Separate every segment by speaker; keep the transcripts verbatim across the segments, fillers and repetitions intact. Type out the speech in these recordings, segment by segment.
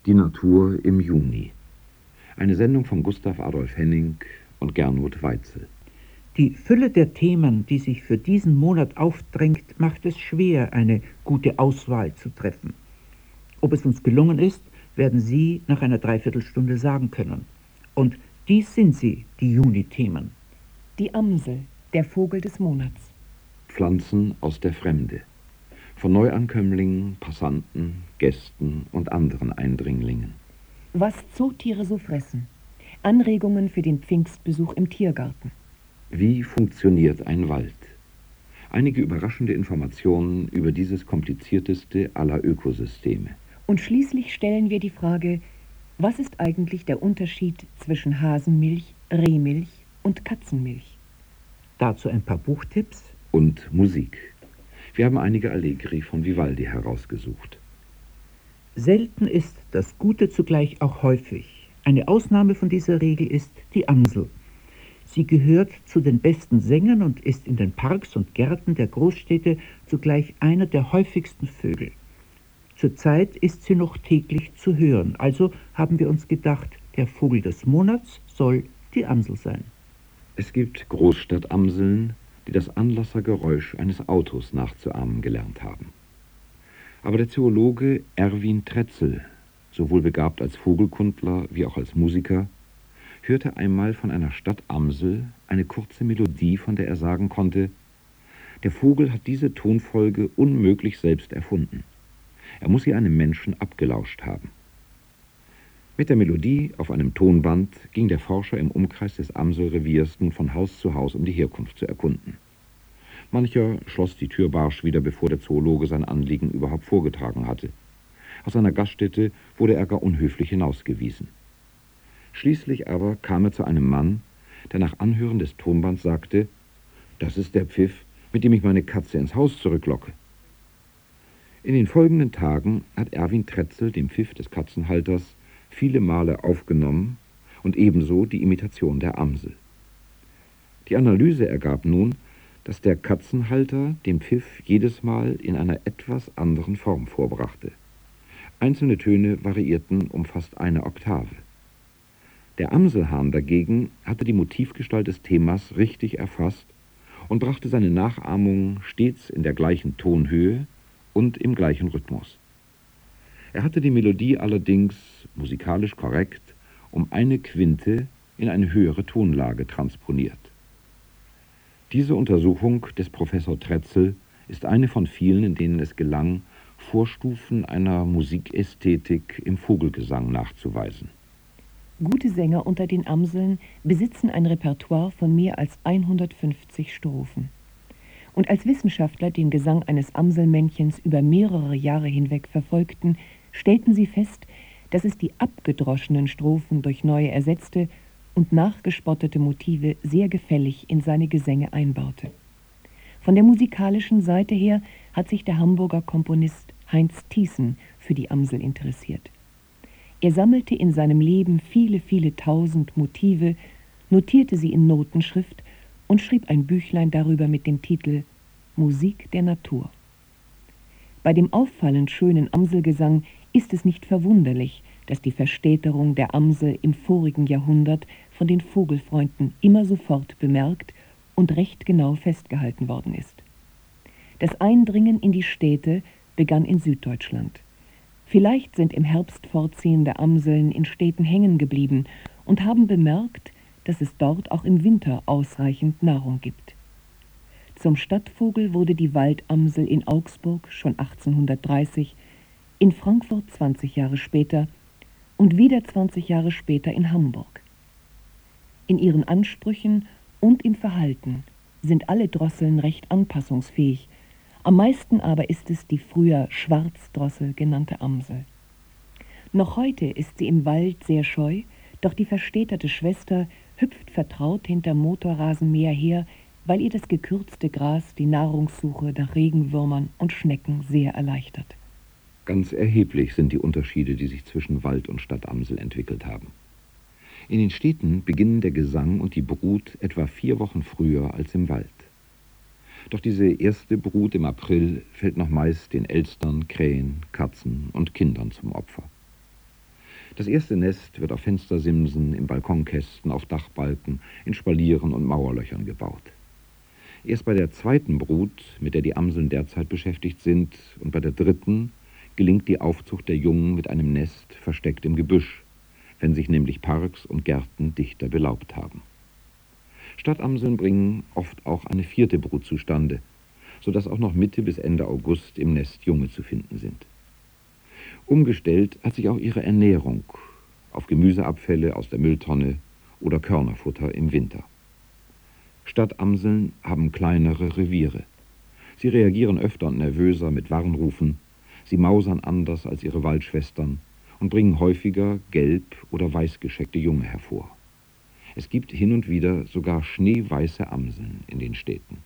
Speaker 1: Die Natur im Juni. Eine Sendung von Gustav Adolf Henning und Gernot Weitzel.
Speaker 2: Die Fülle der Themen, die sich für diesen Monat aufdrängt, macht es schwer, eine gute Auswahl zu treffen. Ob es uns gelungen ist, werden Sie nach einer Dreiviertelstunde sagen können. Und dies sind sie, die Juni-Themen.
Speaker 3: Die Amsel, der Vogel des Monats.
Speaker 1: Pflanzen aus der Fremde. Von Neuankömmlingen, Passanten, Gästen und anderen Eindringlingen.
Speaker 3: Was Zootiere so fressen. Anregungen für den Pfingstbesuch im Tiergarten.
Speaker 1: Wie funktioniert ein Wald? Einige überraschende Informationen über dieses komplizierteste aller Ökosysteme.
Speaker 3: Und schließlich stellen wir die Frage, was ist eigentlich der Unterschied zwischen Hasenmilch, Rehmilch und Katzenmilch?
Speaker 2: Dazu ein paar Buchtipps.
Speaker 1: Und Musik. Wir haben einige Allegri von Vivaldi herausgesucht.
Speaker 2: Selten ist das Gute zugleich auch häufig. Eine Ausnahme von dieser Regel ist die Amsel. Sie gehört zu den besten Sängern und ist in den Parks und Gärten der Großstädte zugleich einer der häufigsten Vögel. Zurzeit ist sie noch täglich zu hören, also haben wir uns gedacht, der Vogel des Monats soll die Amsel sein.
Speaker 1: Es gibt Großstadtamseln, die das Anlassergeräusch eines Autos nachzuahmen gelernt haben. Aber der Zoologe Erwin Trätzl, sowohl begabt als Vogelkundler wie auch als Musiker, hörte einmal von einer Stadtamsel eine kurze Melodie, von der er sagen konnte, der Vogel hat diese Tonfolge unmöglich selbst erfunden. Er muss sie einem Menschen abgelauscht haben. Mit der Melodie auf einem Tonband ging der Forscher im Umkreis des Amselreviers nun von Haus zu Haus, um die Herkunft zu erkunden. Mancher schloss die Tür barsch wieder, bevor der Zoologe sein Anliegen überhaupt vorgetragen hatte. Aus seiner Gaststätte wurde er gar unhöflich hinausgewiesen. Schließlich aber kam er zu einem Mann, der nach Anhören des Tonbands sagte, das ist der Pfiff, mit dem ich meine Katze ins Haus zurücklocke. In den folgenden Tagen hat Erwin Trätzl den Pfiff des Katzenhalters viele Male aufgenommen und ebenso die Imitation der Amsel. Die Analyse ergab nun, dass der Katzenhalter den Pfiff jedes Mal in einer etwas anderen Form vorbrachte. Einzelne Töne variierten um fast eine Oktave. Der Amselhahn dagegen hatte die Motivgestalt des Themas richtig erfasst und brachte seine Nachahmungen stets in der gleichen Tonhöhe und im gleichen Rhythmus. Er hatte die Melodie allerdings musikalisch korrekt um eine Quinte in eine höhere Tonlage transponiert. Diese Untersuchung des Professor Trätzl ist eine von vielen, in denen es gelang, Vorstufen einer Musikästhetik im Vogelgesang nachzuweisen.
Speaker 3: Gute Sänger unter den Amseln besitzen ein Repertoire von mehr als hundertfünfzig Strophen. Und als Wissenschaftler den Gesang eines Amselmännchens über mehrere Jahre hinweg verfolgten, stellten sie fest, dass es die abgedroschenen Strophen durch neue ersetzte und nachgespottete Motive sehr gefällig in seine Gesänge einbaute. Von der musikalischen Seite her hat sich der Hamburger Komponist Heinz Thiessen für die Amsel interessiert. Er sammelte in seinem Leben viele, viele tausend Motive, notierte sie in Notenschrift und schrieb ein Büchlein darüber mit dem Titel Musik der Natur. Bei dem auffallend schönen Amselgesang ist es nicht verwunderlich, dass die Verstädterung der Amsel im vorigen Jahrhundert von den Vogelfreunden immer sofort bemerkt und recht genau festgehalten worden ist. Das Eindringen in die Städte begann in Süddeutschland. Vielleicht sind im Herbst fortziehende Amseln in Städten hängen geblieben und haben bemerkt, dass es dort auch im Winter ausreichend Nahrung gibt. Zum Stadtvogel wurde die Waldamsel in Augsburg schon achtzehnhundertdreißig, in Frankfurt zwanzig Jahre später und wieder zwanzig Jahre später in Hamburg. In ihren Ansprüchen und im Verhalten sind alle Drosseln recht anpassungsfähig, am meisten aber ist es die früher Schwarzdrossel genannte Amsel. Noch heute ist sie im Wald sehr scheu, doch die verstädterte Schwester hüpft vertraut hinter Motorrasenmäher her, weil ihr das gekürzte Gras die Nahrungssuche nach Regenwürmern und Schnecken sehr erleichtert.
Speaker 1: Ganz erheblich sind die Unterschiede, die sich zwischen Wald- und Stadtamsel entwickelt haben. In den Städten beginnen der Gesang und die Brut etwa vier Wochen früher als im Wald. Doch diese erste Brut im April fällt noch meist den Elstern, Krähen, Katzen und Kindern zum Opfer. Das erste Nest wird auf Fenstersimsen, in Balkonkästen, auf Dachbalken, in Spalieren und Mauerlöchern gebaut. Erst bei der zweiten Brut, mit der die Amseln derzeit beschäftigt sind, und bei der dritten gelingt die Aufzucht der Jungen mit einem Nest versteckt im Gebüsch, wenn sich nämlich Parks und Gärten dichter belaubt haben. Stadtamseln bringen oft auch eine vierte Brut zustande, sodass auch noch Mitte bis Ende August im Nest Junge zu finden sind. Umgestellt hat sich auch ihre Ernährung auf Gemüseabfälle aus der Mülltonne oder Körnerfutter im Winter. Stadtamseln haben kleinere Reviere. Sie reagieren öfter und nervöser mit Warnrufen, sie mausern anders als ihre Waldschwestern und bringen häufiger gelb- oder weißgescheckte Junge hervor. Es gibt hin und wieder sogar schneeweiße Amseln in den Städten.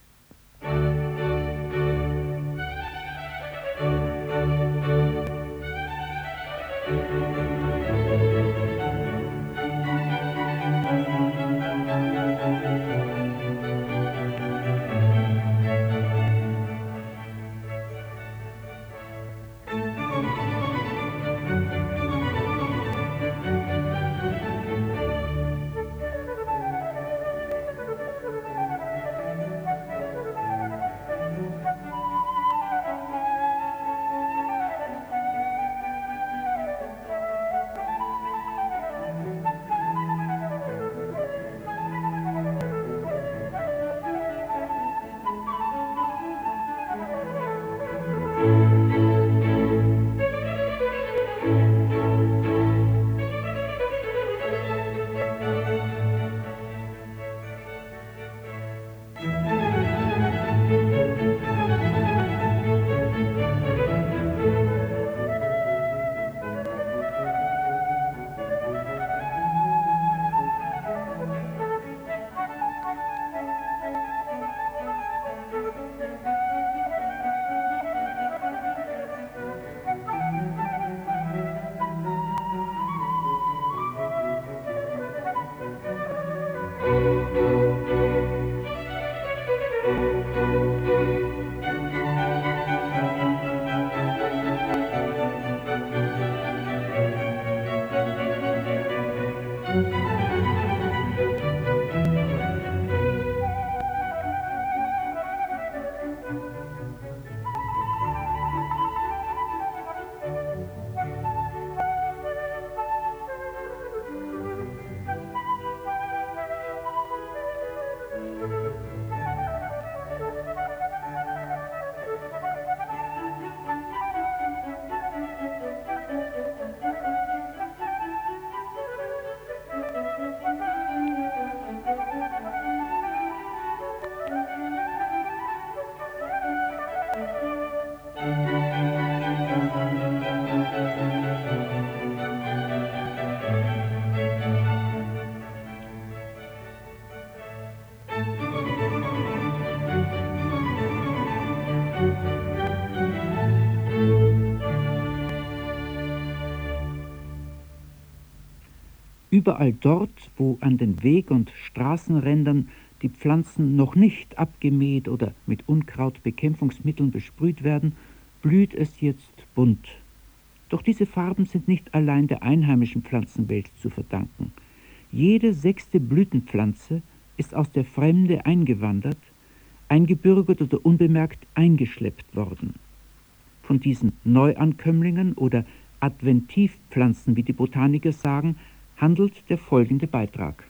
Speaker 2: Überall dort, wo an den Weg- und Straßenrändern die Pflanzen noch nicht abgemäht oder mit Unkrautbekämpfungsmitteln besprüht werden, blüht es jetzt bunt. Doch diese Farben sind nicht allein der einheimischen Pflanzenwelt zu verdanken. Jede sechste Blütenpflanze ist aus der Fremde eingewandert, eingebürgert oder unbemerkt eingeschleppt worden. Von diesen Neuankömmlingen oder Adventivpflanzen, wie die Botaniker sagen, handelt der folgende Beitrag.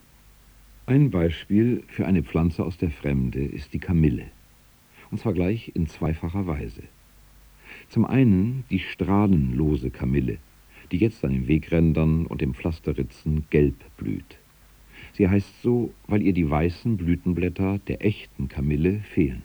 Speaker 1: Ein Beispiel für eine Pflanze aus der Fremde ist die Kamille. Und zwar gleich in zweifacher Weise. Zum einen die strahlenlose Kamille, die jetzt an den Wegrändern und im Pflasterritzen gelb blüht. Sie heißt so, weil ihr die weißen Blütenblätter der echten Kamille fehlen.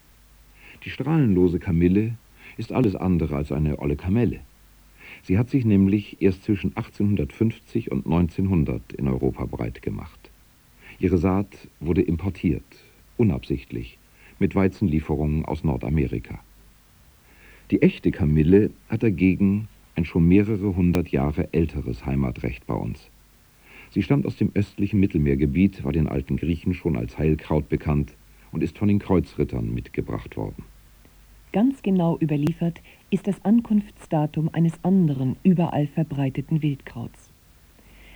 Speaker 1: Die strahlenlose Kamille ist alles andere als eine olle Kamelle. Sie hat sich nämlich erst zwischen achtzehnhundertfünfzig und neunzehnhundert in Europa breit gemacht. Ihre Saat wurde importiert, unabsichtlich, mit Weizenlieferungen aus Nordamerika. Die echte Kamille hat dagegen ein schon mehrere hundert Jahre älteres Heimatrecht bei uns. Sie stammt aus dem östlichen Mittelmeergebiet, war den alten Griechen schon als Heilkraut bekannt und ist von den Kreuzrittern mitgebracht worden.
Speaker 3: Ganz genau überliefert ist das Ankunftsdatum eines anderen, überall verbreiteten Wildkrauts.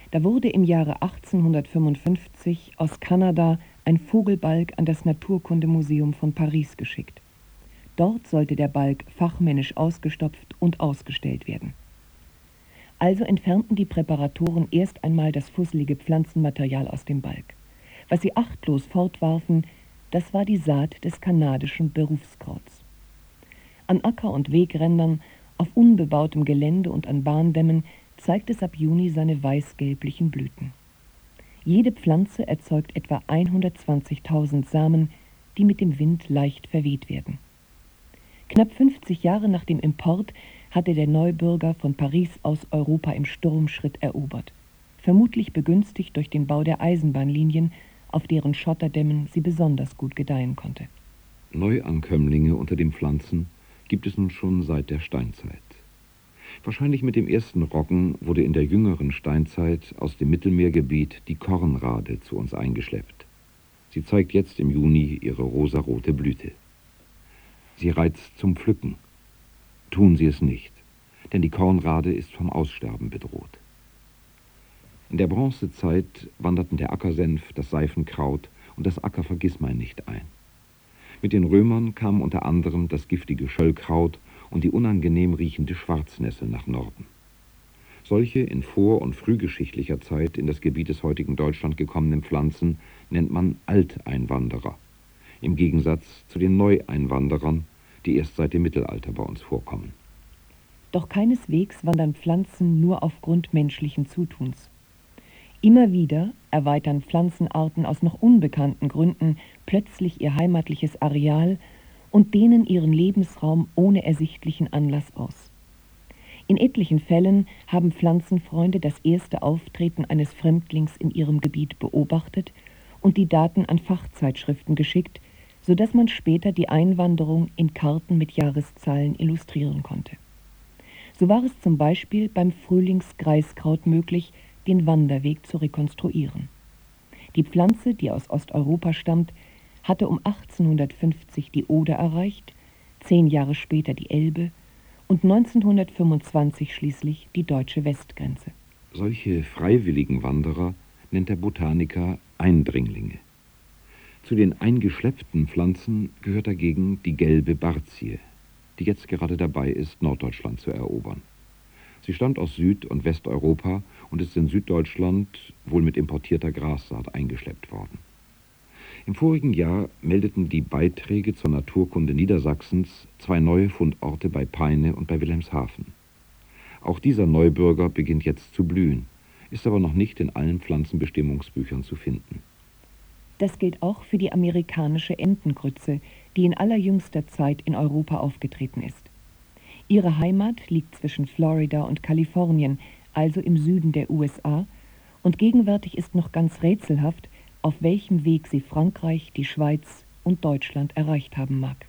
Speaker 3: Da wurde im Jahre achtzehnhundertfünfundfünfzig aus Kanada ein Vogelbalg an das Naturkundemuseum von Paris geschickt. Dort sollte der Balg fachmännisch ausgestopft und ausgestellt werden. Also entfernten die Präparatoren erst einmal das fusselige Pflanzenmaterial aus dem Balg. Was sie achtlos fortwarfen, das war die Saat des kanadischen Berufskrauts. An Acker- und Wegrändern, auf unbebautem Gelände und an Bahndämmen zeigt es ab Juni seine weißgelblichen Blüten. Jede Pflanze erzeugt etwa hundertzwanzigtausend Samen, die mit dem Wind leicht verweht werden. Knapp fünfzig Jahre nach dem Import hatte der Neubürger von Paris aus Europa im Sturmschritt erobert, vermutlich begünstigt durch den Bau der Eisenbahnlinien, auf deren Schotterdämmen sie besonders gut gedeihen konnte.
Speaker 1: Neuankömmlinge unter den Pflanzen gibt es nun schon seit der Steinzeit. Wahrscheinlich mit dem ersten Roggen wurde in der jüngeren Steinzeit aus dem Mittelmeergebiet die Kornrade zu uns eingeschleppt. Sie zeigt jetzt im Juni ihre rosarote Blüte. Sie reizt zum Pflücken. Tun Sie es nicht, denn die Kornrade ist vom Aussterben bedroht. In der Bronzezeit wanderten der Ackersenf, das Seifenkraut und das Ackervergissmeinnicht ein. Mit den Römern kamen unter anderem das giftige Schöllkraut und die unangenehm riechende Schwarznessel nach Norden. Solche in vor- und frühgeschichtlicher Zeit in das Gebiet des heutigen Deutschland gekommenen Pflanzen nennt man Alteinwanderer, im Gegensatz zu den Neueinwanderern, die erst seit dem Mittelalter bei uns vorkommen.
Speaker 3: Doch keineswegs wandern Pflanzen nur aufgrund menschlichen Zutuns. Immer wieder erweitern Pflanzenarten aus noch unbekannten Gründen plötzlich ihr heimatliches Areal und dehnen ihren Lebensraum ohne ersichtlichen Anlass aus. In etlichen Fällen haben Pflanzenfreunde das erste Auftreten eines Fremdlings in ihrem Gebiet beobachtet und die Daten an Fachzeitschriften geschickt, sodass man später die Einwanderung in Karten mit Jahreszahlen illustrieren konnte. So war es zum Beispiel beim Frühlingsgreiskraut möglich, den Wanderweg zu rekonstruieren. Die Pflanze, die aus Osteuropa stammt, hatte um achtzehnhundertfünfzig die Oder erreicht, zehn Jahre später die Elbe und neunzehnhundertfünfundzwanzig schließlich die deutsche Westgrenze.
Speaker 1: Solche freiwilligen Wanderer nennt der Botaniker Eindringlinge. Zu den eingeschleppten Pflanzen gehört dagegen die gelbe Barzie, die jetzt gerade dabei ist, Norddeutschland zu erobern. Sie stammt aus Süd- und Westeuropa und ist in Süddeutschland wohl mit importierter Grassaat eingeschleppt worden. Im vorigen Jahr meldeten die Beiträge zur Naturkunde Niedersachsens zwei neue Fundorte bei Peine und bei Wilhelmshaven. Auch dieser Neubürger beginnt jetzt zu blühen, ist aber noch nicht in allen Pflanzenbestimmungsbüchern zu finden.
Speaker 3: Das gilt auch für die amerikanische Entengrütze, die in allerjüngster Zeit in Europa aufgetreten ist. Ihre Heimat liegt zwischen Florida und Kalifornien, also im Süden der U S A, und gegenwärtig ist noch ganz rätselhaft, auf welchem Weg sie Frankreich, die Schweiz und Deutschland erreicht haben mag.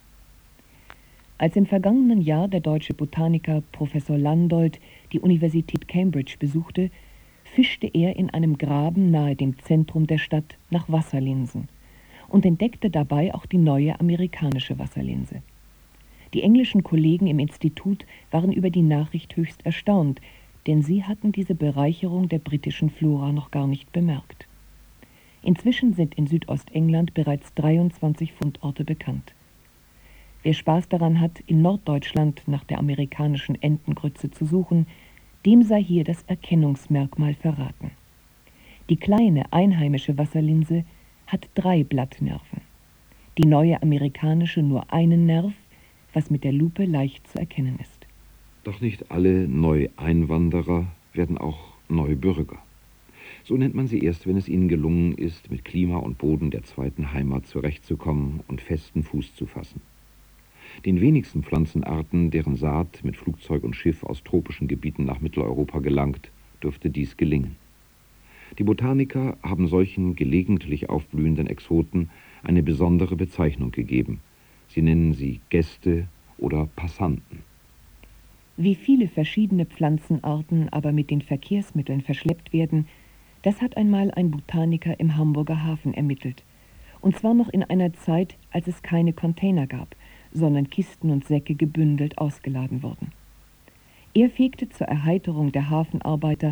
Speaker 3: Als im vergangenen Jahr der deutsche Botaniker Professor Landolt die Universität Cambridge besuchte, fischte er in einem Graben nahe dem Zentrum der Stadt nach Wasserlinsen und entdeckte dabei auch die neue amerikanische Wasserlinse. Die englischen Kollegen im Institut waren über die Nachricht höchst erstaunt, denn sie hatten diese Bereicherung der britischen Flora noch gar nicht bemerkt. Inzwischen sind in Südostengland bereits dreiundzwanzig Fundorte bekannt. Wer Spaß daran hat, in Norddeutschland nach der amerikanischen Entengrütze zu suchen, dem sei hier das Erkennungsmerkmal verraten. Die kleine einheimische Wasserlinse hat drei Blattnerven. Die neue amerikanische nur einen Nerv, was mit der Lupe leicht zu erkennen ist.
Speaker 1: Doch nicht alle Neueinwanderer werden auch Neubürger. So nennt man sie erst, wenn es ihnen gelungen ist, mit Klima und Boden der zweiten Heimat zurechtzukommen und festen Fuß zu fassen. Den wenigsten Pflanzenarten, deren Saat mit Flugzeug und Schiff aus tropischen Gebieten nach Mitteleuropa gelangt, dürfte dies gelingen. Die Botaniker haben solchen gelegentlich aufblühenden Exoten eine besondere Bezeichnung gegeben. Sie nennen sie Gäste oder Passanten.
Speaker 3: Wie viele verschiedene Pflanzenarten aber mit den Verkehrsmitteln verschleppt werden, das hat einmal ein Botaniker im Hamburger Hafen ermittelt. Und zwar noch in einer Zeit, als es keine Container gab, sondern Kisten und Säcke gebündelt ausgeladen wurden. Er fegte zur Erheiterung der Hafenarbeiter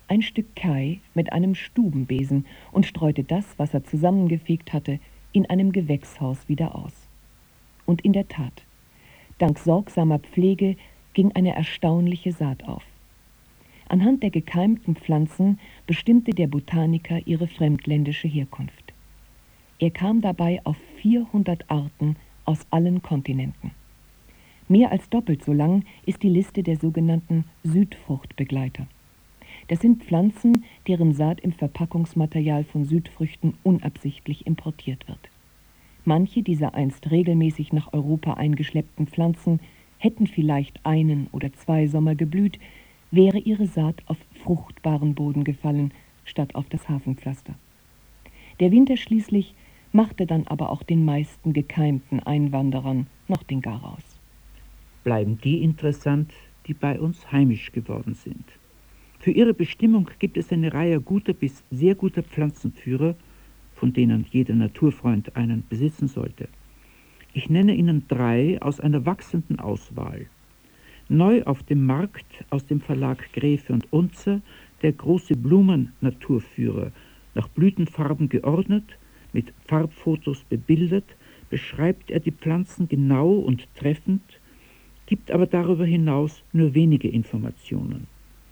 Speaker 3: ein Stück Kai mit einem Stubenbesen und streute das, was er zusammengefegt hatte, in einem Gewächshaus wieder aus. Und in der Tat, dank sorgsamer Pflege ging eine erstaunliche Saat auf. Anhand der gekeimten Pflanzen bestimmte der Botaniker ihre fremdländische Herkunft. Er kam dabei auf vierhundert Arten aus allen Kontinenten. Mehr als doppelt so lang ist die Liste der sogenannten Südfruchtbegleiter. Das sind Pflanzen, deren Saat im Verpackungsmaterial von Südfrüchten unabsichtlich importiert wird. Manche dieser einst regelmäßig nach Europa eingeschleppten Pflanzen hätten vielleicht einen oder zwei Sommer geblüht, wäre ihre Saat auf fruchtbaren Boden gefallen, statt auf das Hafenpflaster. Der Winter schließlich machte dann aber auch den meisten gekeimten Einwanderern noch den Garaus.
Speaker 2: Bleiben die interessant, die bei uns heimisch geworden sind. Für ihre Bestimmung gibt es eine Reihe guter bis sehr guter Pflanzenführer, von denen jeder Naturfreund einen besitzen sollte. Ich nenne Ihnen drei aus einer wachsenden Auswahl. Neu auf dem Markt aus dem Verlag Graefe und Unzer der große Blumen-Naturführer, nach Blütenfarben geordnet, mit Farbfotos bebildert, beschreibt er die Pflanzen genau und treffend, gibt aber darüber hinaus nur wenige Informationen.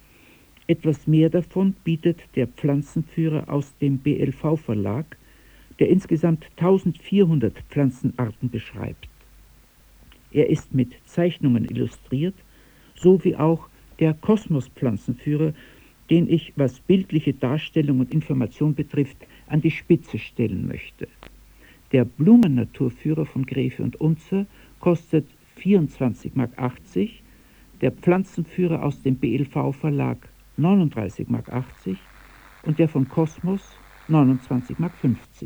Speaker 2: Etwas mehr davon bietet der Pflanzenführer aus dem B L V-Verlag, der insgesamt eintausendvierhundert Pflanzenarten beschreibt. Er ist mit Zeichnungen illustriert, so wie auch der Kosmos-Pflanzenführer, den ich, was bildliche Darstellung und Information betrifft, an die Spitze stellen möchte. Der Blumen-Naturführer von Graefe und Unzer kostet vierundzwanzig Mark achtzig, der Pflanzenführer aus dem B L V-Verlag neununddreißig Mark achtzig und der von Kosmos neunundzwanzig Mark fünfzig.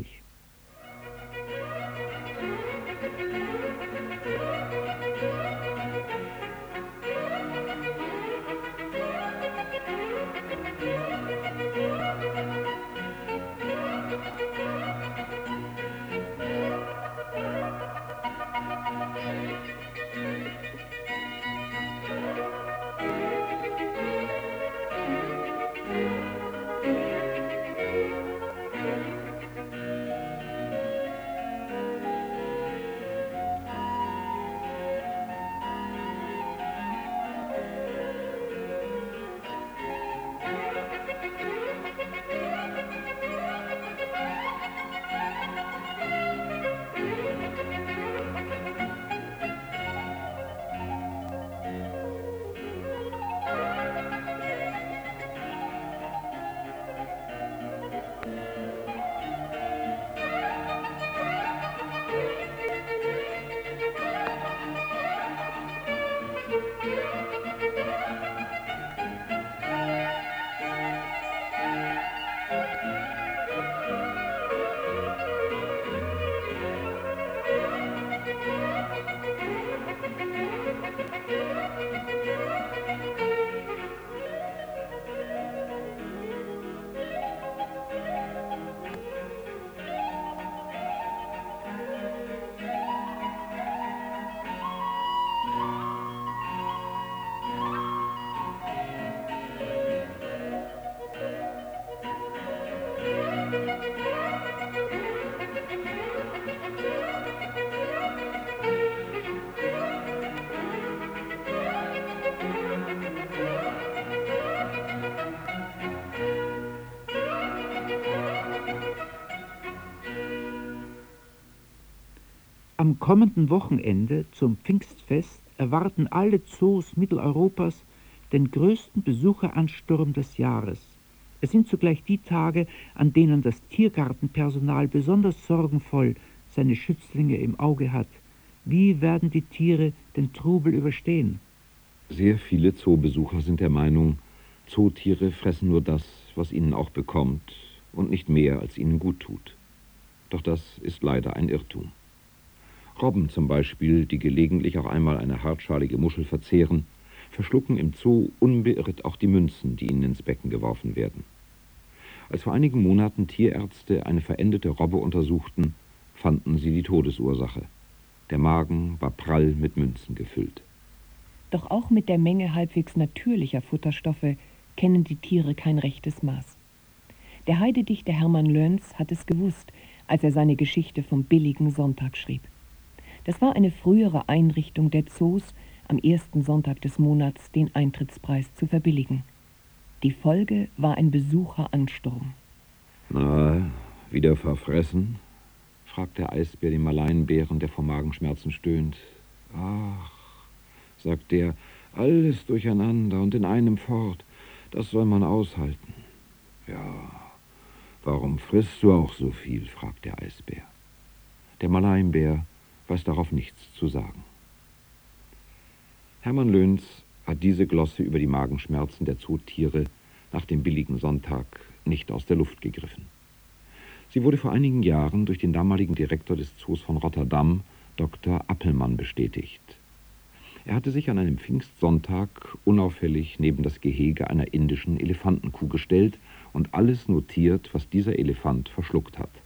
Speaker 2: Am kommenden Wochenende zum Pfingstfest erwarten alle Zoos Mitteleuropas den größten Besucheransturm des Jahres. Es sind zugleich die Tage, an denen das Tiergartenpersonal besonders sorgenvoll seine Schützlinge im Auge hat. Wie werden die Tiere den Trubel überstehen?
Speaker 1: Sehr viele Zoobesucher sind der Meinung, Zootiere fressen nur das, was ihnen auch bekommt und nicht mehr, als ihnen gut tut. Doch das ist leider ein Irrtum. Robben zum Beispiel, die gelegentlich auch einmal eine hartschalige Muschel verzehren, verschlucken im Zoo unbeirrt auch die Münzen, die ihnen ins Becken geworfen werden. Als vor einigen Monaten Tierärzte eine verendete Robbe untersuchten, fanden sie die Todesursache. Der Magen war prall mit Münzen gefüllt.
Speaker 3: Doch auch mit der Menge halbwegs natürlicher Futterstoffe kennen die Tiere kein rechtes Maß. Der Heidedichter Hermann Löns hat es gewusst, als er seine Geschichte vom billigen Sonntag schrieb. Das war eine frühere Einrichtung der Zoos, am ersten Sonntag des Monats den Eintrittspreis zu verbilligen. Die Folge war ein Besucheransturm.
Speaker 1: Na, wieder verfressen? Fragt der Eisbär den Maleinbären, der vor Magenschmerzen stöhnt. Ach, sagt der, alles durcheinander und in einem fort, das soll man aushalten. Ja, warum frisst du auch so viel, fragt der Eisbär. Der Maleinbär weiß darauf nichts zu sagen. Hermann Löns hat diese Glosse über die Magenschmerzen der Zootiere nach dem billigen Sonntag nicht aus der Luft gegriffen. Sie wurde vor einigen Jahren durch den damaligen Direktor des Zoos von Rotterdam, Doktor Appelmann, bestätigt. Er hatte sich an einem Pfingstsonntag unauffällig neben das Gehege einer indischen Elefantenkuh gestellt und alles notiert, was dieser Elefant verschluckt hat.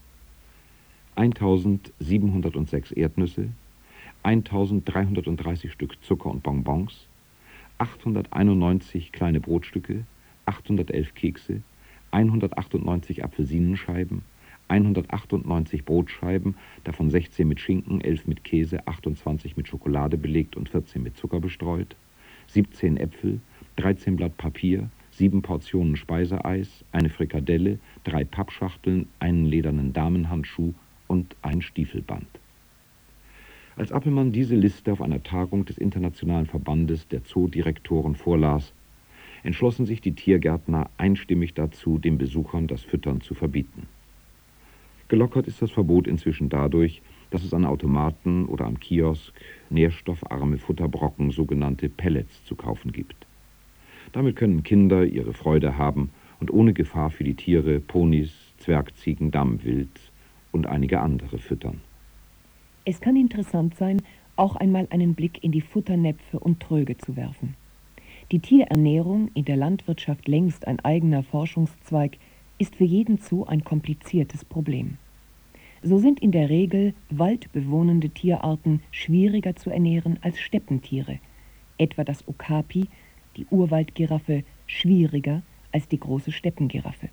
Speaker 1: eintausendsiebenhundertsechs Erdnüsse, eintausenddreihundertdreißig Stück Zucker und Bonbons, achthunderteinundneunzig kleine Brotstücke, achthundertelf Kekse, hundertachtundneunzig Apfelsinenscheiben, hundertachtundneunzig Brotscheiben, davon sechzehn mit Schinken, elf mit Käse, achtundzwanzig mit Schokolade belegt und vierzehn mit Zucker bestreut, siebzehn Äpfel, dreizehn Blatt Papier, sieben Portionen Speiseeis, eine Frikadelle, drei Pappschachteln, einen ledernen Damenhandschuh und ein Stiefelband. Als Appelmann diese Liste auf einer Tagung des Internationalen Verbandes der Zoodirektoren vorlas, entschlossen sich die Tiergärtner einstimmig dazu, den Besuchern das Füttern zu verbieten. Gelockert ist das Verbot inzwischen dadurch, dass es an Automaten oder am Kiosk nährstoffarme Futterbrocken, sogenannte Pellets, zu kaufen gibt. Damit können Kinder ihre Freude haben und ohne Gefahr für die Tiere Ponys, Zwergziegen, Dammwild und einige andere füttern.
Speaker 3: Es kann interessant sein, auch einmal einen Blick in die Futternäpfe und Tröge zu werfen. Die Tierernährung, in der Landwirtschaft längst ein eigener Forschungszweig, ist für jeden Zoo ein kompliziertes Problem. So sind in der Regel waldbewohnende Tierarten schwieriger zu ernähren als Steppentiere, etwa das Okapi, die Urwaldgiraffe, schwieriger als die große Steppengiraffe.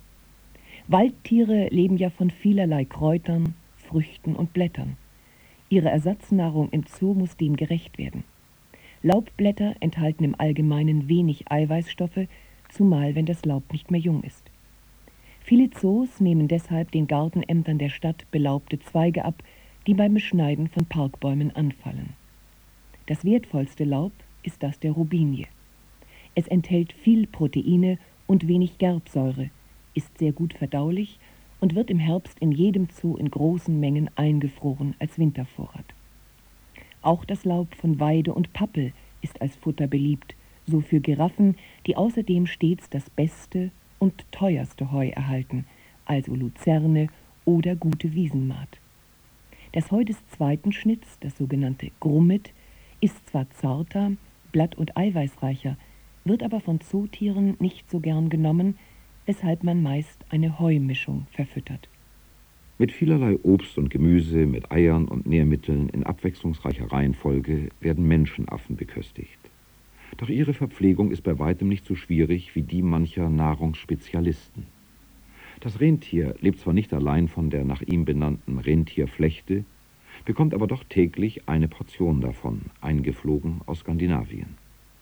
Speaker 3: Waldtiere leben ja von vielerlei Kräutern, Früchten und Blättern. Ihre Ersatznahrung im Zoo muss dem gerecht werden. Laubblätter enthalten im Allgemeinen wenig Eiweißstoffe, zumal wenn das Laub nicht mehr jung ist. Viele Zoos nehmen deshalb den Gartenämtern der Stadt belaubte Zweige ab, die beim Beschneiden von Parkbäumen anfallen. Das wertvollste Laub ist das der Robinie. Es enthält viel Proteine und wenig Gerbsäure, ist sehr gut verdaulich und wird im Herbst in jedem Zoo in großen Mengen eingefroren als Wintervorrat. Auch das Laub von Weide und Pappel ist als Futter beliebt, so für Giraffen, die außerdem stets das beste und teuerste Heu erhalten, also Luzerne oder gute Wiesenmaat. Das Heu des zweiten Schnitts, das sogenannte Grummet, ist zwar zarter, blatt- und eiweißreicher, wird aber von Zootieren nicht so gern genommen, weshalb man meist eine Heumischung verfüttert.
Speaker 1: Mit vielerlei Obst und Gemüse, mit Eiern und Nährmitteln in abwechslungsreicher Reihenfolge werden Menschenaffen beköstigt. Doch ihre Verpflegung ist bei weitem nicht so schwierig wie die mancher Nahrungsspezialisten. Das Rentier lebt zwar nicht allein von der nach ihm benannten Rentierflechte, bekommt aber doch täglich eine Portion davon, eingeflogen aus Skandinavien.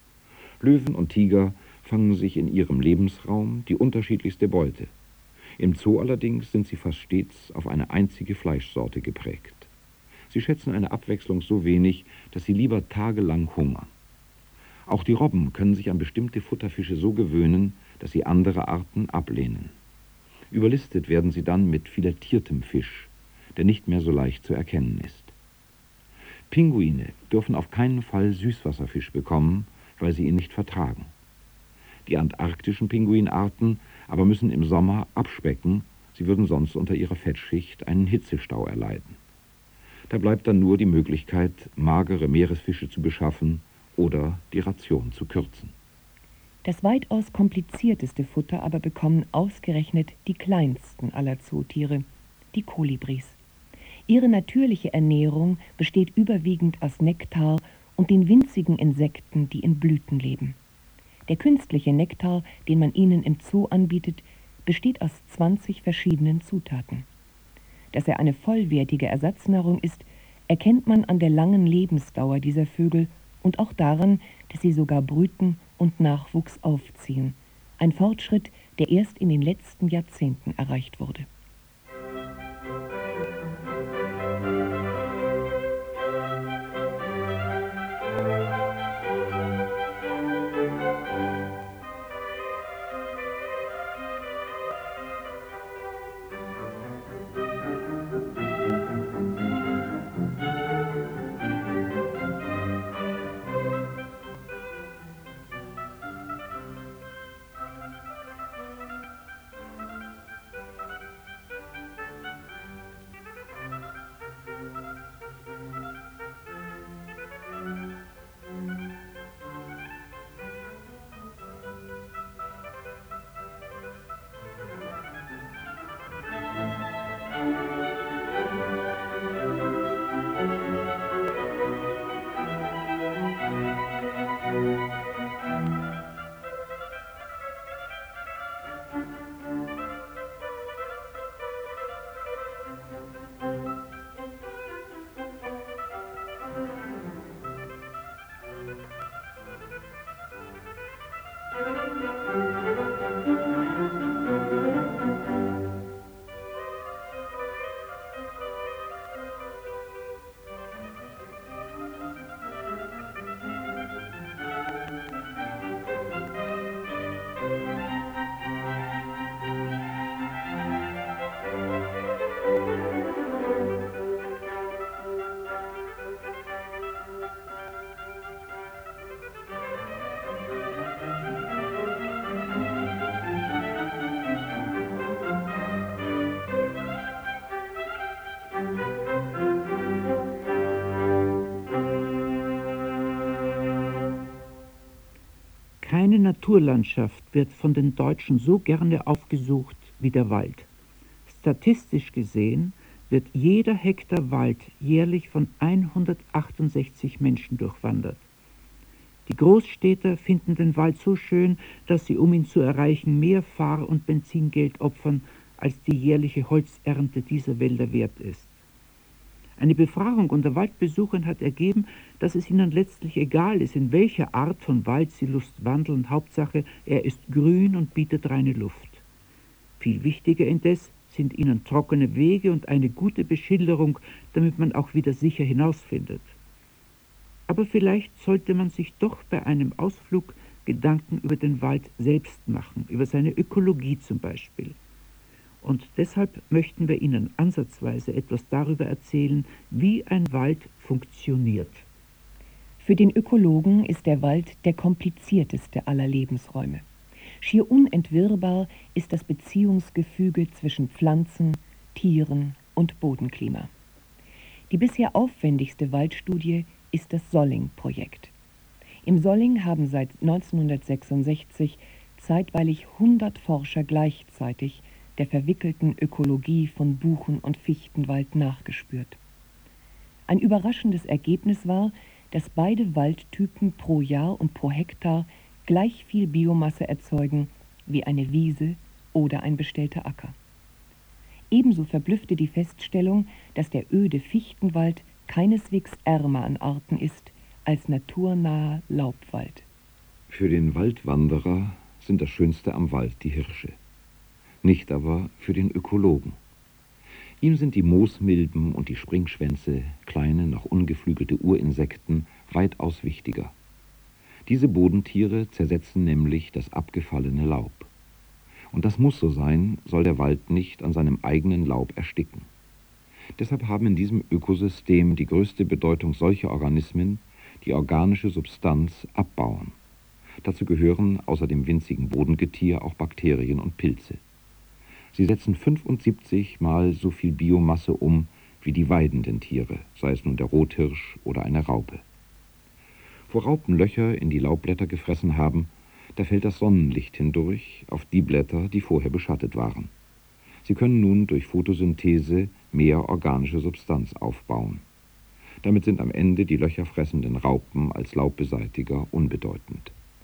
Speaker 1: Löwen und Tiger fangen sich in ihrem Lebensraum die unterschiedlichste Beute. Im Zoo allerdings sind sie fast stets auf eine einzige Fleischsorte geprägt. Sie schätzen eine Abwechslung so wenig, dass sie lieber tagelang hungern. Auch die Robben können sich an bestimmte Futterfische so gewöhnen, dass sie andere Arten ablehnen. Überlistet werden sie dann mit filetiertem Fisch, der nicht mehr so leicht zu erkennen ist. Pinguine dürfen auf keinen Fall Süßwasserfisch bekommen, weil sie ihn nicht vertragen. Die antarktischen Pinguinarten aber müssen im Sommer abspecken, sie würden sonst unter ihrer Fettschicht einen Hitzestau erleiden. Da bleibt dann nur die Möglichkeit, magere Meeresfische zu beschaffen oder die Ration zu kürzen.
Speaker 3: Das weitaus komplizierteste Futter aber bekommen ausgerechnet die kleinsten aller Zootiere, die Kolibris. Ihre natürliche Ernährung besteht überwiegend aus Nektar und den winzigen Insekten, die in Blüten leben. Der künstliche Nektar, den man ihnen im Zoo anbietet, besteht aus zwanzig verschiedenen Zutaten. Dass er eine vollwertige Ersatznahrung ist, erkennt man an der langen Lebensdauer dieser Vögel und auch daran, dass sie sogar brüten und Nachwuchs aufziehen. Ein Fortschritt, der erst in den letzten Jahrzehnten erreicht wurde.
Speaker 2: Keine Naturlandschaft wird von den Deutschen so gerne aufgesucht wie der Wald. Statistisch gesehen wird jeder Hektar Wald jährlich von hundertachtundsechzig Menschen durchwandert. Die Großstädter finden den Wald so schön, dass sie, um ihn zu erreichen, mehr Fahr- und Benzingeld opfern, als die jährliche Holzernte dieser Wälder wert ist. Eine Befragung unter Waldbesuchern hat ergeben, dass es ihnen letztlich egal ist, in welcher Art von Wald sie Lust wandeln. Hauptsache, er ist grün und bietet reine Luft. Viel wichtiger indes sind ihnen trockene Wege und eine gute Beschilderung, damit man auch wieder sicher hinausfindet. Aber vielleicht sollte man sich doch bei einem Ausflug Gedanken über den Wald selbst machen, über seine Ökologie zum Beispiel. Und deshalb möchten wir Ihnen ansatzweise etwas darüber erzählen, wie ein Wald funktioniert.
Speaker 3: Für den Ökologen ist der Wald der komplizierteste aller Lebensräume. Schier unentwirrbar ist das Beziehungsgefüge zwischen Pflanzen, Tieren und Bodenklima. Die bisher aufwendigste Waldstudie ist das Solling-Projekt. Im Solling haben seit neunzehnhundertsechsundsechzig zeitweilig hundert Forscher gleichzeitig der verwickelten Ökologie von Buchen- und Fichtenwald nachgespürt. Ein überraschendes Ergebnis war, dass beide Waldtypen pro Jahr und pro Hektar gleich viel Biomasse erzeugen wie eine Wiese oder ein bestellter Acker. Ebenso verblüffte die Feststellung, dass der öde Fichtenwald keineswegs ärmer an Arten ist als naturnaher Laubwald.
Speaker 1: Für den Waldwanderer sind das Schönste am Wald die Hirsche. Nicht aber für den Ökologen. Ihm sind die Moosmilben und die Springschwänze, kleine, noch ungeflügelte Urinsekten, weitaus wichtiger. Diese Bodentiere zersetzen nämlich das abgefallene Laub. Und das muss so sein, soll der Wald nicht an seinem eigenen Laub ersticken. Deshalb haben in diesem Ökosystem die größte Bedeutung solche Organismen, die organische Substanz abbauen. Dazu gehören außer dem winzigen Bodengetier auch Bakterien und Pilze. Sie setzen fünfundsiebzig Mal so viel Biomasse um wie die weidenden Tiere, sei es nun der Rothirsch oder eine Raupe. Wo Raupen Löcher in die Laubblätter gefressen haben, da fällt das Sonnenlicht hindurch auf die Blätter, die vorher beschattet waren. Sie können nun durch Photosynthese mehr organische Substanz aufbauen. Damit sind am Ende die löcherfressenden Raupen als Laubbeseitiger unbedeutend.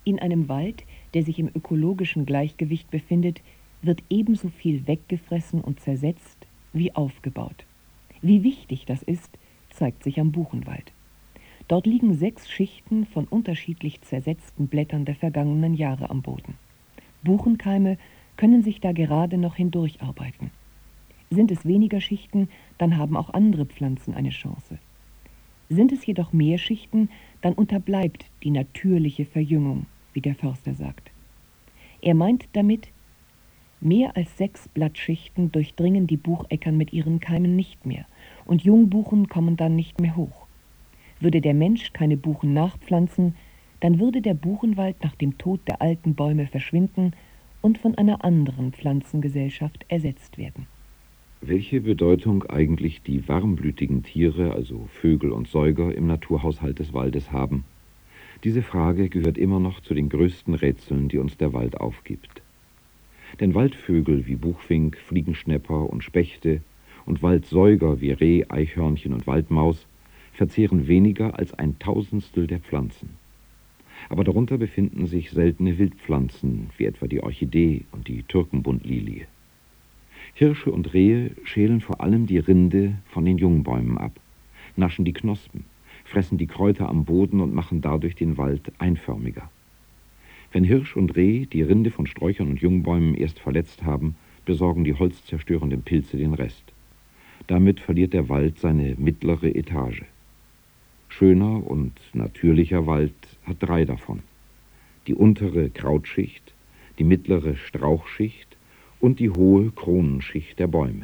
Speaker 3: In einem Wald, der sich im ökologischen Gleichgewicht befindet, wird ebenso viel weggefressen und zersetzt wie aufgebaut. Wie wichtig das ist, zeigt sich am Buchenwald. Dort liegen sechs Schichten von unterschiedlich zersetzten Blättern der vergangenen Jahre am Boden. Buchenkeime können sich da gerade noch hindurcharbeiten. Sind es weniger Schichten, dann haben auch andere Pflanzen eine Chance. Sind es jedoch mehr Schichten, dann unterbleibt die natürliche Verjüngung, wie der Förster sagt. Er meint damit, mehr als sechs Blattschichten durchdringen die Bucheckern mit ihren Keimen nicht mehr und Jungbuchen kommen dann nicht mehr hoch. Würde der Mensch keine Buchen nachpflanzen, dann würde der Buchenwald nach dem Tod der alten Bäume verschwinden und von einer anderen Pflanzengesellschaft ersetzt werden.
Speaker 1: Welche Bedeutung eigentlich die warmblütigen Tiere, also Vögel und Säuger, im Naturhaushalt des Waldes haben? Diese Frage gehört immer noch zu den größten Rätseln, die uns der Wald aufgibt. Denn Waldvögel wie Buchfink, Fliegenschnäpper und Spechte und Waldsäuger wie Reh, Eichhörnchen und Waldmaus verzehren weniger als ein Tausendstel der Pflanzen. Aber darunter befinden sich seltene Wildpflanzen, wie etwa die Orchidee und die Türkenbundlilie. Hirsche und Rehe schälen vor allem die Rinde von den Jungbäumen ab, naschen die Knospen, fressen die Kräuter am Boden und machen dadurch den Wald einförmiger. Wenn Hirsch und Reh die Rinde von Sträuchern und Jungbäumen erst verletzt haben, besorgen die holzzerstörenden Pilze den Rest. Damit verliert der Wald seine mittlere Etage. Schöner und natürlicher Wald hat drei davon: die untere Krautschicht, die mittlere Strauchschicht und die hohe Kronenschicht der Bäume.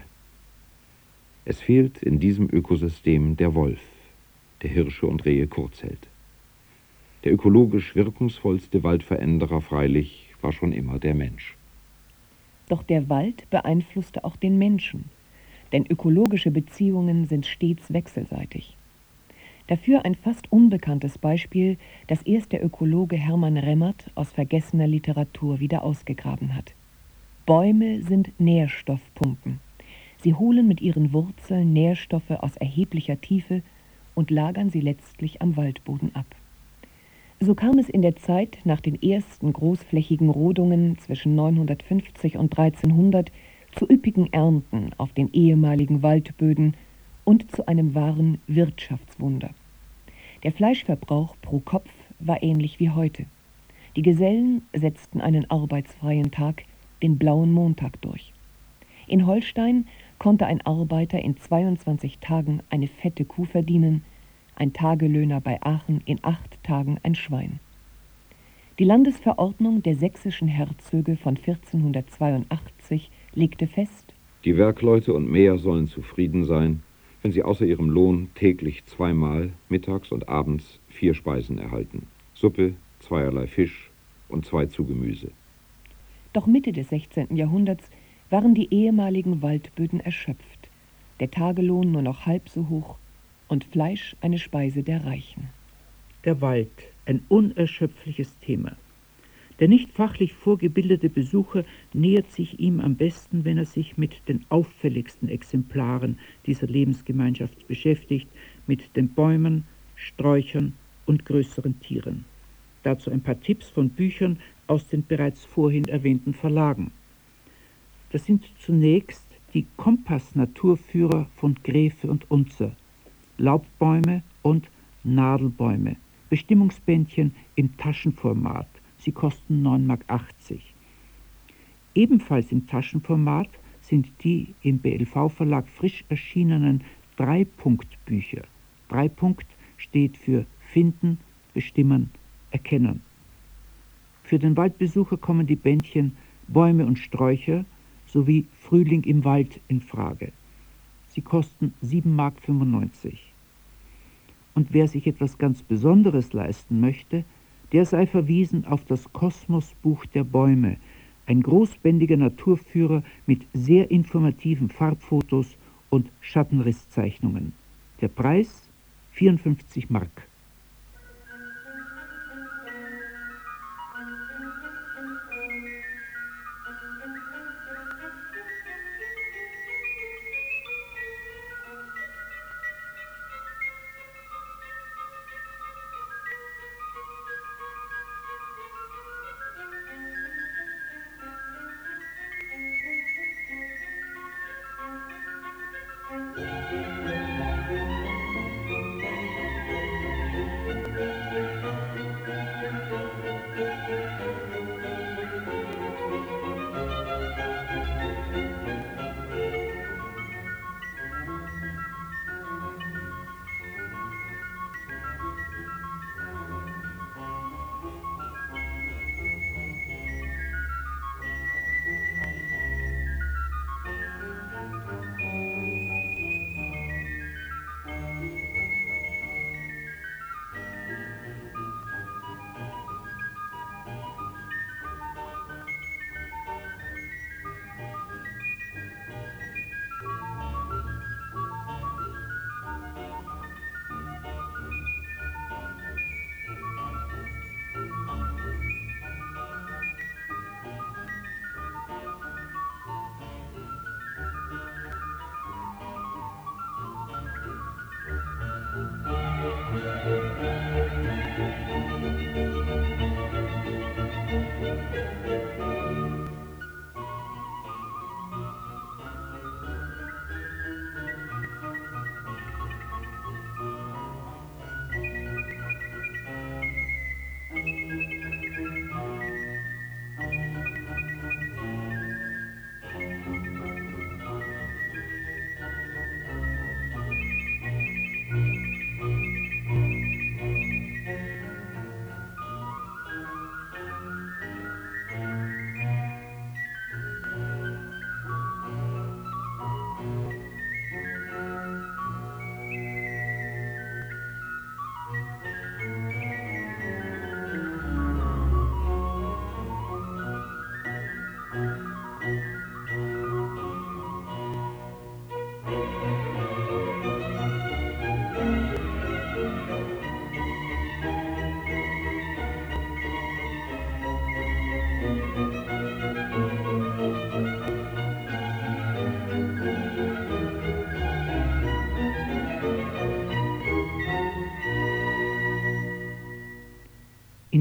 Speaker 1: Es fehlt in diesem Ökosystem der Wolf, der Hirsche und Rehe kurz hält. Der ökologisch wirkungsvollste Waldveränderer freilich war schon immer der Mensch.
Speaker 3: Doch der Wald beeinflusste auch den Menschen, denn ökologische Beziehungen sind stets wechselseitig. Dafür ein fast unbekanntes Beispiel, das erst der Ökologe Hermann Remmert aus vergessener Literatur wieder ausgegraben hat. Bäume sind Nährstoffpumpen. Sie holen mit ihren Wurzeln Nährstoffe aus erheblicher Tiefe und lagern sie letztlich am Waldboden ab. So kam es in der Zeit nach den ersten großflächigen Rodungen zwischen neunhundertfünfzig und dreizehnhundert zu üppigen Ernten auf den ehemaligen Waldböden und zu einem wahren Wirtschaftswunder. Der Fleischverbrauch pro Kopf war ähnlich wie heute. Die Gesellen setzten einen arbeitsfreien Tag, den blauen Montag, durch. In Holstein konnte ein Arbeiter in zweiundzwanzig Tagen eine fette Kuh verdienen, ein Tagelöhner bei Aachen in acht Tagen ein Schwein. Die Landesverordnung der sächsischen Herzöge von vierzehnhundertzweiundachtzig legte fest:
Speaker 1: Die Werkleute und Mäher sollen zufrieden sein, wenn sie außer ihrem Lohn täglich zweimal, mittags und abends, vier Speisen erhalten: Suppe, zweierlei Fisch und zwei zu Gemüse.
Speaker 3: Doch Mitte des sechzehnten Jahrhunderts waren die ehemaligen Waldböden erschöpft, der Tagelohn nur noch halb so hoch und Fleisch eine Speise der Reichen.
Speaker 2: Der Wald, ein unerschöpfliches Thema. Der nicht fachlich vorgebildete Besucher nähert sich ihm am besten, wenn er sich mit den auffälligsten Exemplaren dieser Lebensgemeinschaft beschäftigt, mit den Bäumen, Sträuchern und größeren Tieren. Dazu ein paar Tipps von Büchern aus den bereits vorhin erwähnten Verlagen. Das sind zunächst die Kompass-Naturführer von Graefe und Unzer, Laubbäume und Nadelbäume, Bestimmungsbändchen im Taschenformat. Sie kosten neun Mark achtzig. Ebenfalls im Taschenformat sind die im B L V-Verlag frisch erschienenen Drei-Punkt-Bücher. Drei-Punkt steht für Finden, Bestimmen, Erkennen. Für den Waldbesucher kommen die Bändchen Bäume und Sträucher sowie Frühling im Wald in Frage. Sie kosten sieben Mark fünfundneunzig. Und wer sich etwas ganz Besonderes leisten möchte, der sei verwiesen auf das Kosmos-Buch der Bäume, ein großbändiger Naturführer mit sehr informativen Farbfotos und Schattenrisszeichnungen. Der Preis vierundfünfzig Mark.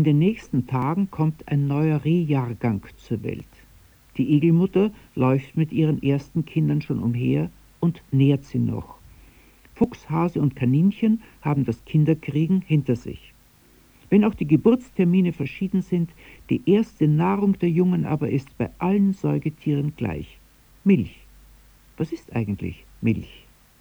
Speaker 2: den nächsten Tagen kommt ein neuer Rehjahrgang zur Welt. Die Igelmutter läuft mit ihren ersten Kindern schon umher und nährt sie noch. Fuchs, Hase und Kaninchen haben das Kinderkriegen hinter sich. Wenn auch die Geburtstermine verschieden sind, die erste Nahrung der Jungen aber ist bei allen Säugetieren gleich: Milch. Was ist eigentlich Milch?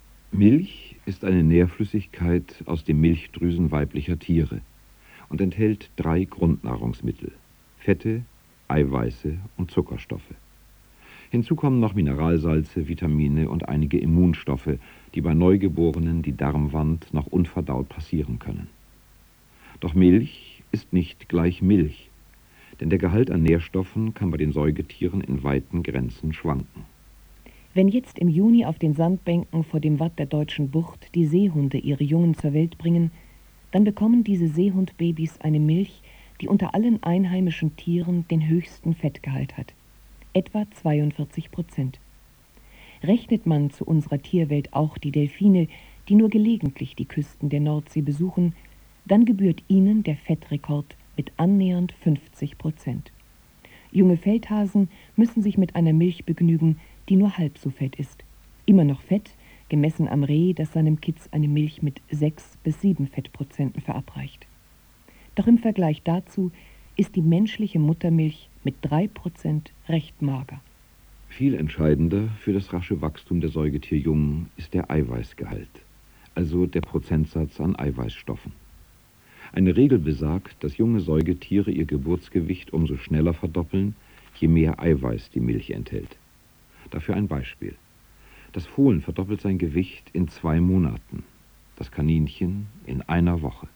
Speaker 1: Milch ist eine Nährflüssigkeit aus den Milchdrüsen weiblicher Tiere und enthält drei Grundnahrungsmittel: Fette, Eiweiße und Zuckerstoffe. Hinzu kommen noch Mineralsalze, Vitamine und einige Immunstoffe, die bei Neugeborenen die Darmwand noch unverdaut passieren können. Doch Milch ist nicht gleich Milch, denn der Gehalt an Nährstoffen kann bei den Säugetieren in weiten Grenzen schwanken.
Speaker 3: Wenn jetzt im Juni auf den Sandbänken vor dem Watt der Deutschen Bucht die Seehunde ihre Jungen zur Welt bringen, dann bekommen diese Seehundbabys eine Milch, die unter allen einheimischen Tieren den höchsten Fettgehalt hat, etwa zweiundvierzig Prozent. Rechnet man zu unserer Tierwelt auch die Delfine, die nur gelegentlich die Küsten der Nordsee besuchen, dann gebührt ihnen der Fettrekord mit annähernd fünfzig Prozent. Junge Feldhasen müssen sich mit einer Milch begnügen, die nur halb so fett ist. Immer noch fett, gemessen am Reh, das seinem Kitz eine Milch mit sechs bis sieben Fettprozenten verabreicht. Doch im Vergleich dazu ist die menschliche Muttermilch mit drei Prozent recht mager.
Speaker 1: Viel entscheidender für das rasche Wachstum der Säugetierjungen ist der Eiweißgehalt, also der Prozentsatz an Eiweißstoffen. Eine Regel besagt, dass junge Säugetiere ihr Geburtsgewicht umso schneller verdoppeln, je mehr Eiweiß die Milch enthält. Dafür ein Beispiel. Das Fohlen verdoppelt sein Gewicht in zwei Monaten, das Kaninchen in einer Woche.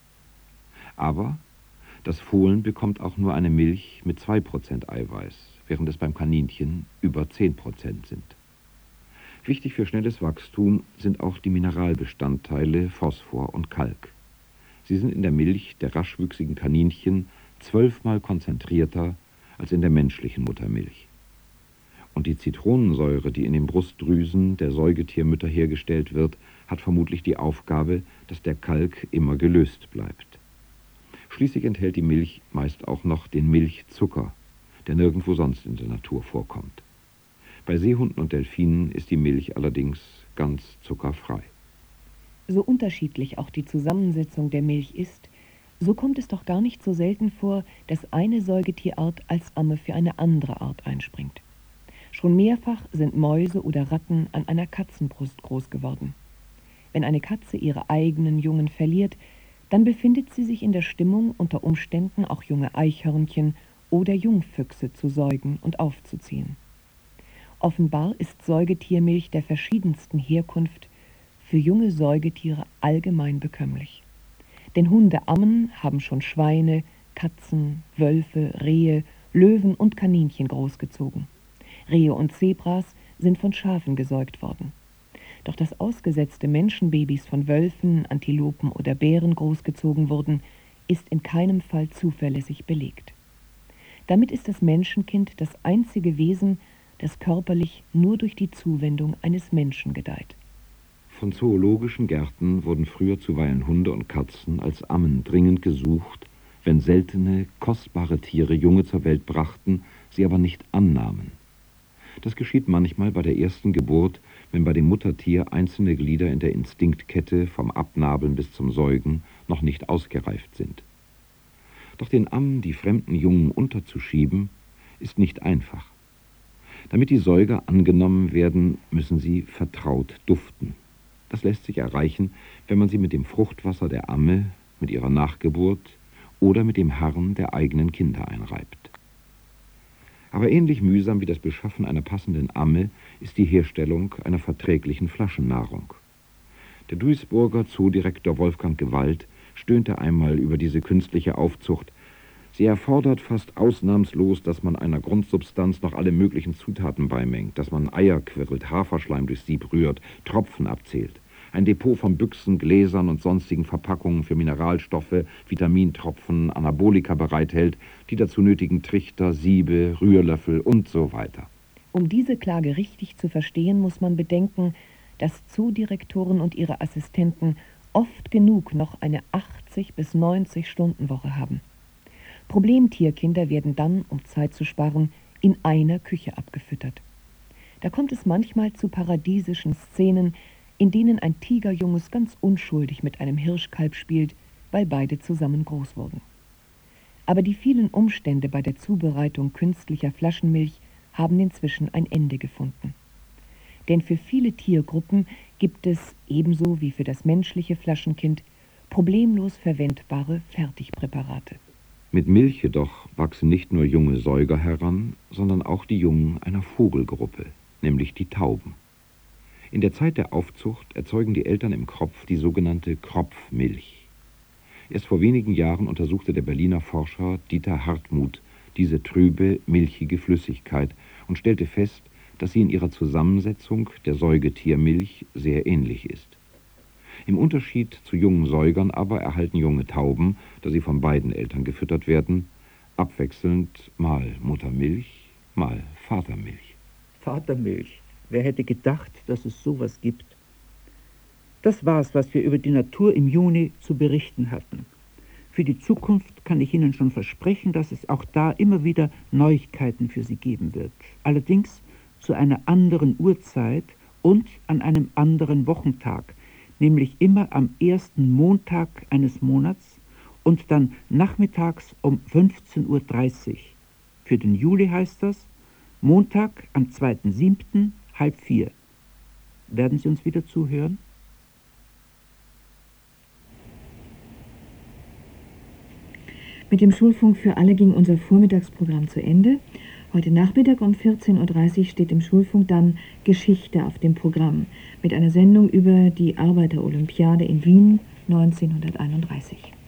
Speaker 1: Aber das Fohlen bekommt auch nur eine Milch mit zwei Prozent Eiweiß, während es beim Kaninchen über zehn Prozent sind. Wichtig für schnelles Wachstum sind auch die Mineralbestandteile Phosphor und Kalk. Sie sind in der Milch der raschwüchsigen Kaninchen zwölfmal konzentrierter als in der menschlichen Muttermilch. Und die Zitronensäure, die in den Brustdrüsen der Säugetiermütter hergestellt wird, hat vermutlich die Aufgabe, dass der Kalk immer gelöst bleibt. Schließlich enthält die Milch meist auch noch den Milchzucker, der nirgendwo sonst in der Natur vorkommt. Bei Seehunden und Delfinen ist die Milch allerdings ganz zuckerfrei.
Speaker 3: So unterschiedlich auch die Zusammensetzung der Milch ist, so kommt es doch gar nicht so selten vor, dass eine Säugetierart als Amme für eine andere Art einspringt. Schon mehrfach sind Mäuse oder Ratten an einer Katzenbrust groß geworden. Wenn eine Katze ihre eigenen Jungen verliert, dann befindet sie sich in der Stimmung, unter Umständen auch junge Eichhörnchen oder Jungfüchse zu säugen und aufzuziehen. Offenbar ist Säugetiermilch der verschiedensten Herkunft für junge Säugetiere allgemein bekömmlich. Denn Hundeammen haben schon Schweine, Katzen, Wölfe, Rehe, Löwen und Kaninchen großgezogen. Rehe und Zebras sind von Schafen gesäugt worden. Doch dass ausgesetzte Menschenbabys von Wölfen, Antilopen oder Bären großgezogen wurden, ist in keinem Fall zuverlässig belegt. Damit ist das Menschenkind das einzige Wesen, das körperlich nur durch die Zuwendung eines Menschen gedeiht.
Speaker 1: Von zoologischen Gärten wurden früher zuweilen Hunde und Katzen als Ammen dringend gesucht, wenn seltene, kostbare Tiere Junge zur Welt brachten, sie aber nicht annahmen. Das geschieht manchmal bei der ersten Geburt, wenn bei dem Muttertier einzelne Glieder in der Instinktkette vom Abnabeln bis zum Säugen noch nicht ausgereift sind. Doch den Ammen die fremden Jungen unterzuschieben, ist nicht einfach. Damit die Säuger angenommen werden, müssen sie vertraut duften. Das lässt sich erreichen, wenn man sie mit dem Fruchtwasser der Amme, mit ihrer Nachgeburt oder mit dem Harren der eigenen Kinder einreibt. Aber ähnlich mühsam wie das Beschaffen einer passenden Amme ist die Herstellung einer verträglichen Flaschennahrung. Der Duisburger Zoodirektor Wolfgang Gewalt stöhnte einmal über diese künstliche Aufzucht. Sie erfordert fast ausnahmslos, dass man einer Grundsubstanz noch alle möglichen Zutaten beimengt, dass man Eier quirlt, Haferschleim durchs Sieb rührt, Tropfen abzählt. Ein Depot von Büchsen, Gläsern und sonstigen Verpackungen für Mineralstoffe, Vitamintropfen, Anabolika bereithält, die dazu nötigen Trichter, Siebe, Rührlöffel und so weiter.
Speaker 3: Um diese Klage richtig zu verstehen, muss man bedenken, dass Zoodirektoren und ihre Assistenten oft genug noch eine achtzig bis neunzig Stunden Woche haben. Problemtierkinder werden dann, um Zeit zu sparen, in einer Küche abgefüttert. Da kommt es manchmal zu paradiesischen Szenen, in denen ein Tigerjunges ganz unschuldig mit einem Hirschkalb spielt, weil beide zusammen groß wurden. Aber die vielen Umstände bei der Zubereitung künstlicher Flaschenmilch haben inzwischen ein Ende gefunden. Denn für viele Tiergruppen gibt es, ebenso wie für das menschliche Flaschenkind, problemlos verwendbare Fertigpräparate.
Speaker 1: Mit Milch jedoch wachsen nicht nur junge Säuger heran, sondern auch die Jungen einer Vogelgruppe, nämlich die Tauben. In der Zeit der Aufzucht erzeugen die Eltern im Kropf die sogenannte Kropfmilch. Erst vor wenigen Jahren untersuchte der Berliner Forscher Dieter Hartmuth diese trübe, milchige Flüssigkeit und stellte fest, dass sie in ihrer Zusammensetzung der Säugetiermilch sehr ähnlich ist. Im Unterschied zu jungen Säugern aber erhalten junge Tauben, da sie von beiden Eltern gefüttert werden, abwechselnd mal Muttermilch, mal Vatermilch.
Speaker 2: Vatermilch. Wer hätte gedacht, dass es sowas gibt? Das war's, was wir über die Natur im Juni zu berichten hatten. Für die Zukunft kann ich Ihnen schon versprechen, dass es auch da immer wieder Neuigkeiten für Sie geben wird. Allerdings zu einer anderen Uhrzeit und an einem anderen Wochentag, nämlich immer am ersten Montag eines Monats und dann nachmittags um fünfzehn Uhr dreißig. Für den Juli heißt das Montag am zweiten siebten halb vier. Werden Sie uns wieder zuhören?
Speaker 3: Mit dem Schulfunk für alle ging unser Vormittagsprogramm zu Ende. Heute Nachmittag um vierzehn Uhr dreißig steht im Schulfunk dann Geschichte auf dem Programm mit einer Sendung über die Arbeiterolympiade in Wien neunzehnhunderteinunddreißig.